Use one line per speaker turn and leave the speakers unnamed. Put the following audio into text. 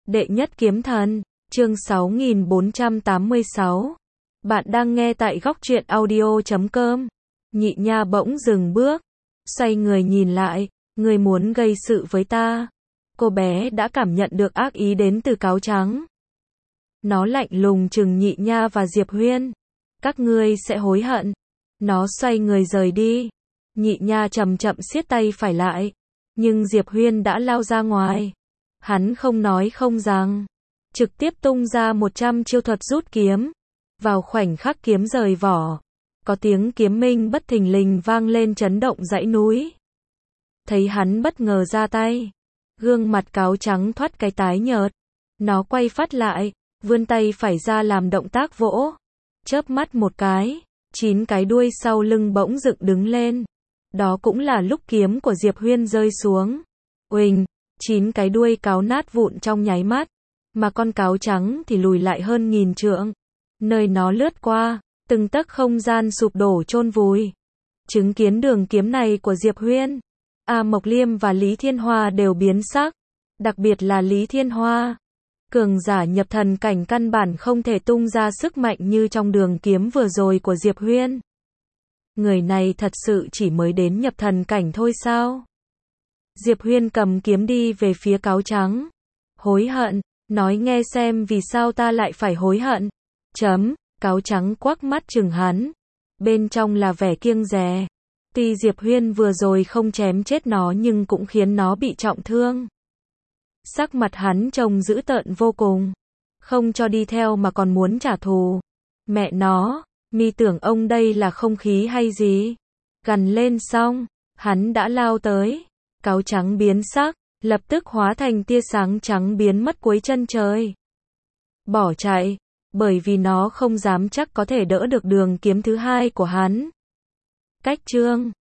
Đệ nhất kiếm thần, chương 6486. Bạn đang nghe tại góc truyện audio.com. Nhị nha bỗng dừng bước, xoay người nhìn lại, người muốn gây sự với ta. Cô bé đã cảm nhận được ác ý đến từ cáo trắng. Nó lạnh lùng trừng Nhị nha và Diệp Huyên. Các ngươi sẽ hối hận. Nó xoay người rời đi. Nhị nha chậm chậm siết tay phải lại. Nhưng Diệp Huyên đã lao ra ngoài. Hắn không nói không rằng, trực tiếp tung ra 100 chiêu thuật rút kiếm. Vào khoảnh khắc kiếm rời vỏ, có tiếng kiếm minh bất thình lình vang lên chấn động dãy núi. Thấy hắn bất ngờ ra tay, gương mặt cáo trắng thoát cái tái nhợt. Nó quay phát lại, vươn tay phải ra làm động tác vỗ. Chớp mắt một cái, 9 cái đuôi sau lưng bỗng dựng đứng lên. Đó cũng là lúc kiếm của Diệp Huyên rơi xuống. Uỳnh, 9 cái đuôi cáo nát vụn trong nháy mắt, mà con cáo trắng thì lùi lại hơn 1000 trượng. Nơi nó lướt qua, từng tấc không gian sụp đổ chôn vùi. Chứng kiến đường kiếm này của Diệp Huyên, A Mộc Liêm và Lý Thiên Hoa đều biến sắc, đặc biệt là Lý Thiên Hoa. Cường giả nhập thần cảnh căn bản không thể tung ra sức mạnh như trong đường kiếm vừa rồi của Diệp Huyên. Người này thật sự chỉ mới đến nhập thần cảnh thôi sao? Diệp Huyên cầm kiếm đi về phía cáo trắng. Hối hận, nói nghe xem vì sao ta lại phải hối hận. Cáo trắng quắc mắt chừng hắn. Bên trong là vẻ kiêng dè. Tuy Diệp Huyên vừa rồi không chém chết nó nhưng cũng khiến nó bị trọng thương. Sắc mặt hắn trông dữ tợn vô cùng. Không cho đi theo mà còn muốn trả thù. Mẹ nó, mi tưởng ông đây là không khí hay gì? Gằn lên xong, hắn đã lao tới. Cáo trắng biến sắc, lập tức hóa thành tia sáng trắng biến mất cuối chân trời. Bỏ chạy, bởi vì nó không dám chắc có thể đỡ được đường kiếm thứ hai của hắn. Cách chương